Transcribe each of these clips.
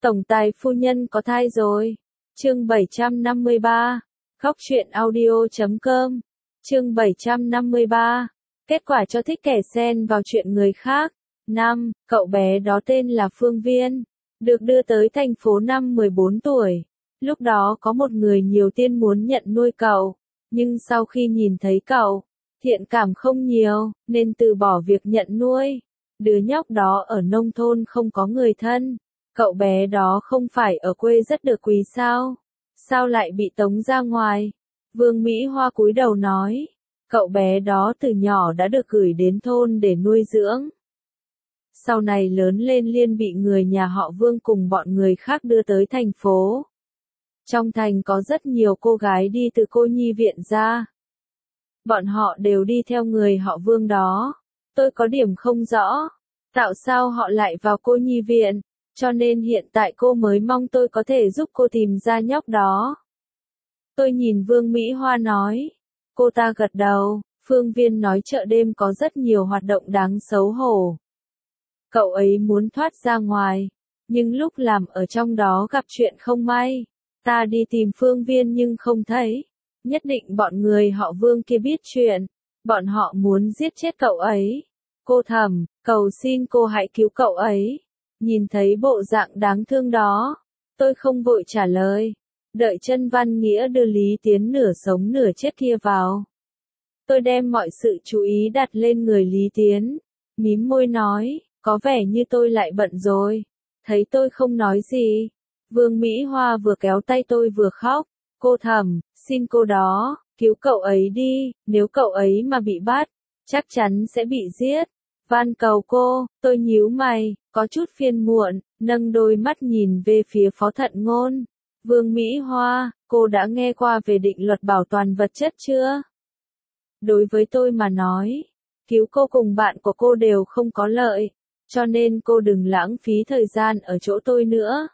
Tổng tài phu nhân có thai rồi. Chương 753. Khóc chuyện audio.com. Chương 753. Kết quả cho thích kẻ xen vào chuyện người khác. 5. Cậu bé đó tên là Phương Viên. Được đưa tới thành phố năm 14 tuổi. Lúc đó có một người nhiều tiền muốn nhận nuôi cậu. Nhưng sau khi nhìn thấy cậu, thiện cảm không nhiều, nên từ bỏ việc nhận nuôi. Đứa nhóc đó ở nông thôn không có người thân. Cậu bé đó không phải ở quê rất được quý sao? Sao lại bị tống ra ngoài? Vương Mỹ Hoa cúi đầu nói. Cậu bé đó từ nhỏ đã được gửi đến thôn để nuôi dưỡng. Sau này lớn lên liền bị người nhà họ Vương cùng bọn người khác đưa tới thành phố. Trong thành có rất nhiều cô gái đi từ cô nhi viện ra. Bọn họ đều đi theo người họ Vương đó. Tôi có điểm không rõ. Tại sao họ lại vào cô nhi viện? Cho nên hiện tại cô mới mong tôi có thể giúp cô tìm ra nhóc đó. Tôi nhìn Vương Mỹ Hoa nói. Cô ta gật đầu. Phương Viên nói chợ đêm có rất nhiều hoạt động đáng xấu hổ. Cậu ấy muốn thoát ra ngoài. Nhưng lúc làm ở trong đó gặp chuyện không may. Ta đi tìm Phương Viên nhưng không thấy. Nhất định bọn người họ Vương kia biết chuyện. Bọn họ muốn giết chết cậu ấy. Cô thầm, cầu xin cô hãy cứu cậu ấy. Nhìn thấy bộ dạng đáng thương đó, tôi không vội trả lời. Đợi Chân Văn Nghĩa đưa Lý Tiến nửa sống nửa chết kia vào. Tôi đem mọi sự chú ý đặt lên người Lý Tiến. Mím môi nói, có vẻ như tôi lại bận rồi. Thấy tôi không nói gì. Vương Mỹ Hoa vừa kéo tay tôi vừa khóc. Cô thầm, xin cô đó, cứu cậu ấy đi. Nếu cậu ấy mà bị bắt, chắc chắn sẽ bị giết. Van cầu cô. Tôi nhíu mày, có chút phiền muộn, nâng đôi mắt nhìn về phía Phó Thận Ngôn. Vương Mỹ Hoa, cô đã nghe qua về định luật bảo toàn vật chất chưa? Đối với tôi mà nói, cứu cô cùng bạn của cô đều không có lợi, cho nên cô đừng lãng phí thời gian ở chỗ tôi nữa.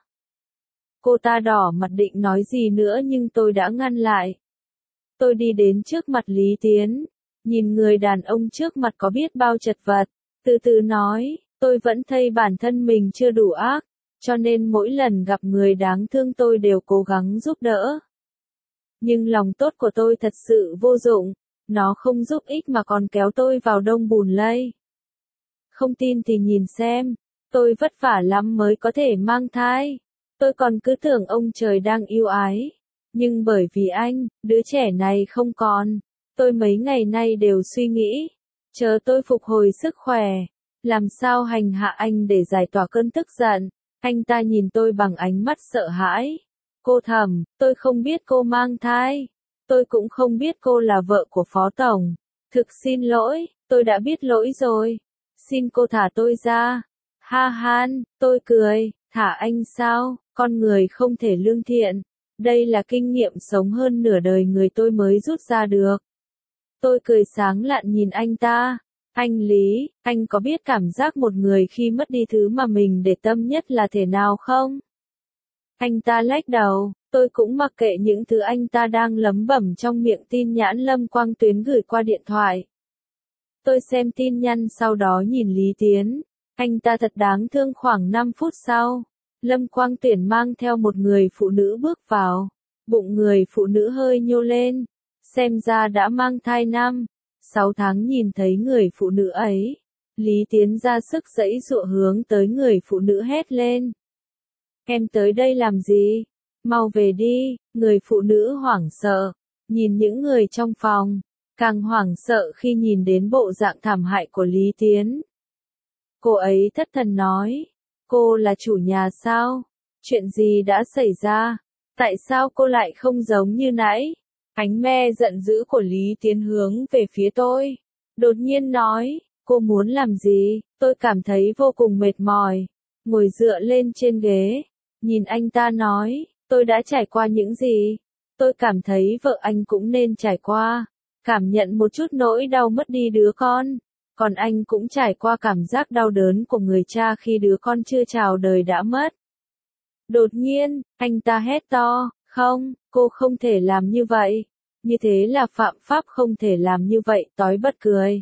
Cô ta đỏ mặt định nói gì nữa nhưng tôi đã ngăn lại. Tôi đi đến trước mặt Lý Tiến, nhìn người đàn ông trước mặt có biết bao chật vật, từ từ nói, tôi vẫn thấy bản thân mình chưa đủ ác, cho nên mỗi lần gặp người đáng thương tôi đều cố gắng giúp đỡ. Nhưng lòng tốt của tôi thật sự vô dụng, nó không giúp ích mà còn kéo tôi vào đông bùn lây. Không tin thì nhìn xem, tôi vất vả lắm mới có thể mang thai. Tôi còn cứ tưởng ông trời đang yêu ái. Nhưng bởi vì anh, đứa trẻ này không còn. Tôi mấy ngày nay đều suy nghĩ. Chờ tôi phục hồi sức khỏe. Làm sao hành hạ anh để giải tỏa cơn tức giận. Anh ta nhìn tôi bằng ánh mắt sợ hãi. Cô thầm, tôi không biết cô mang thai. Tôi cũng không biết cô là vợ của Phó Tổng. Thực xin lỗi, tôi đã biết lỗi rồi. Xin cô thả tôi ra. Ha han, tôi cười, thả anh sao, con người không thể lương thiện. Đây là kinh nghiệm sống hơn nửa đời người tôi mới rút ra được. Tôi cười sáng lạn nhìn anh ta. Anh Lý, anh có biết cảm giác một người khi mất đi thứ mà mình để tâm nhất là thế nào không? Anh ta lách đầu, tôi cũng mặc kệ những thứ anh ta đang lẩm bẩm trong miệng tin nhắn Lâm Quang Tuyến gửi qua điện thoại. Tôi xem tin nhắn sau đó nhìn Lý Tiến. Anh ta thật đáng thương. Khoảng 5 phút sau, Lâm Quang Tuyển mang theo một người phụ nữ bước vào. Bụng người phụ nữ hơi nhô lên. Xem ra đã mang thai 6 tháng. Nhìn thấy người phụ nữ ấy, Lý Tiến ra sức giãy giụa hướng tới người phụ nữ hét lên. Em tới đây làm gì? Mau về đi. Người phụ nữ hoảng sợ, nhìn những người trong phòng, càng hoảng sợ khi nhìn đến bộ dạng thảm hại của Lý Tiến. Cô ấy thất thần nói, cô là chủ nhà sao? Chuyện gì đã xảy ra? Tại sao cô lại không giống như nãy? Ánh me giận dữ của Lý Tiến hướng về phía tôi. Đột nhiên nói, cô muốn làm gì? Tôi cảm thấy vô cùng mệt mỏi. Ngồi dựa lên trên ghế. Nhìn anh ta nói, tôi đã trải qua những gì? Tôi cảm thấy vợ anh cũng nên trải qua. Cảm nhận một chút nỗi đau mất đi đứa con. Còn anh cũng trải qua cảm giác đau đớn của người cha khi đứa con chưa chào đời đã mất. Đột nhiên, anh ta hét to, không, cô không thể làm như vậy. Như thế là phạm pháp, không thể làm như vậy. Tói bật cười.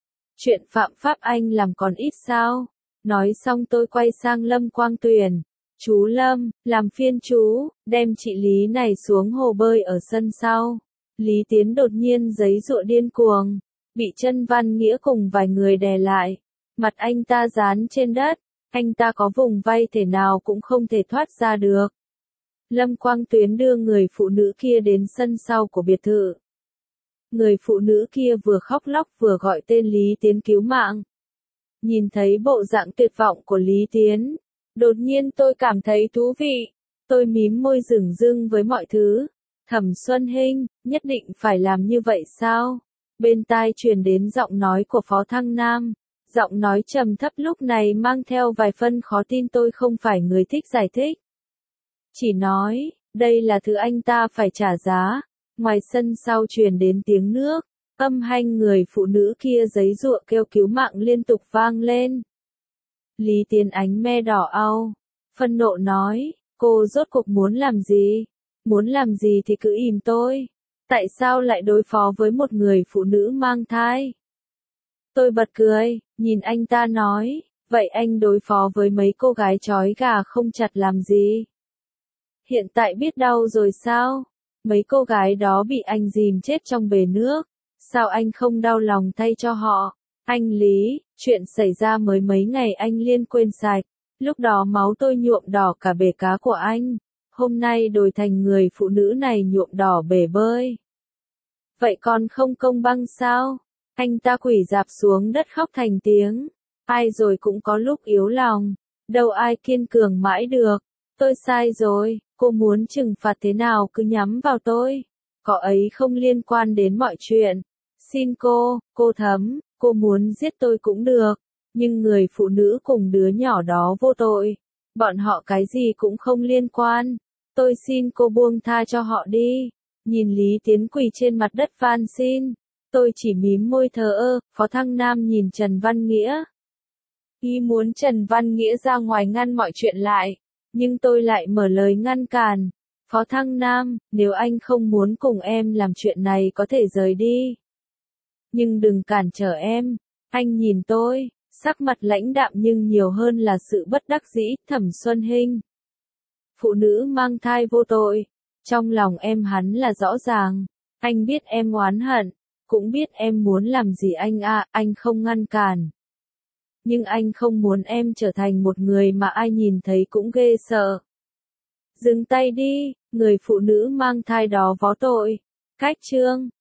Chuyện phạm pháp anh làm còn ít sao? Nói xong tôi quay sang Lâm Quang Tuyển. Chú Lâm, làm phiên chú, đem chị Lý này xuống hồ bơi ở sân sau. Lý Tiến đột nhiên giấy giụa điên cuồng, bị Trần Văn Nghĩa cùng vài người đè lại. Mặt anh ta dán trên đất, anh ta có vùng vây thể nào cũng không thể thoát ra được. Lâm Quang Tuyến đưa người phụ nữ kia đến sân sau của biệt thự. Người phụ nữ kia vừa khóc lóc vừa gọi tên Lý Tiến cứu mạng. Nhìn thấy bộ dạng tuyệt vọng của Lý Tiến, đột nhiên tôi cảm thấy thú vị. Tôi mím môi dửng dưng với mọi thứ. Thẩm Xuân Hinh, nhất định phải làm như vậy sao? Bên tai truyền đến giọng nói của Phó Thăng Nam. Giọng nói trầm thấp lúc này mang theo vài phân khó tin. Tôi không phải người thích giải thích. Chỉ nói, đây là thứ anh ta phải trả giá. Ngoài sân sau truyền đến tiếng nước. Âm thanh người phụ nữ kia giấy giụa kêu cứu mạng liên tục vang lên. Lý Tiến ánh me đỏ au, phân nộ nói, cô rốt cuộc muốn làm gì? Muốn làm gì thì cứ im tôi. Tại sao lại đối phó với một người phụ nữ mang thai? Tôi bật cười, nhìn anh ta nói, vậy anh đối phó với mấy cô gái trói gà không chặt làm gì? Hiện tại biết đau rồi sao? Mấy cô gái đó bị anh dìm chết trong bể nước. Sao anh không đau lòng thay cho họ? Anh Lý, chuyện xảy ra mới mấy ngày anh liên quên sạch. Lúc đó máu tôi nhuộm đỏ cả bể cá của anh. Hôm nay đổi thành người phụ nữ này nhuộm đỏ bể bơi. Vậy còn không công bằng sao? Anh ta quỳ rạp xuống đất khóc thành tiếng. Ai rồi cũng có lúc yếu lòng. Đâu ai kiên cường mãi được. Tôi sai rồi, cô muốn trừng phạt thế nào cứ nhắm vào tôi. Cậu ấy không liên quan đến mọi chuyện. Xin cô Thấm, cô muốn giết tôi cũng được. Nhưng người phụ nữ cùng đứa nhỏ đó vô tội. Bọn họ cái gì cũng không liên quan. Tôi xin cô buông tha cho họ đi. Nhìn Lý Tiến quỳ trên mặt đất van xin. Tôi chỉ mím môi thờ ơ. Phó Thăng Nam nhìn Trần Văn Nghĩa. Y muốn Trần Văn Nghĩa ra ngoài ngăn mọi chuyện lại. Nhưng tôi lại mở lời ngăn cản. Phó Thăng Nam, nếu anh không muốn cùng em làm chuyện này có thể rời đi. Nhưng đừng cản trở em. Anh nhìn tôi, sắc mặt lãnh đạm nhưng nhiều hơn là sự bất đắc dĩ. Thẩm Xuân Hinh, phụ nữ mang thai vô tội. Trong lòng em hắn là rõ ràng. Anh biết em oán hận, cũng biết em muốn làm gì anh không ngăn cản. Nhưng anh không muốn em trở thành một người mà ai nhìn thấy cũng ghê sợ. Dừng tay đi, người phụ nữ mang thai đó vô tội. Cách chương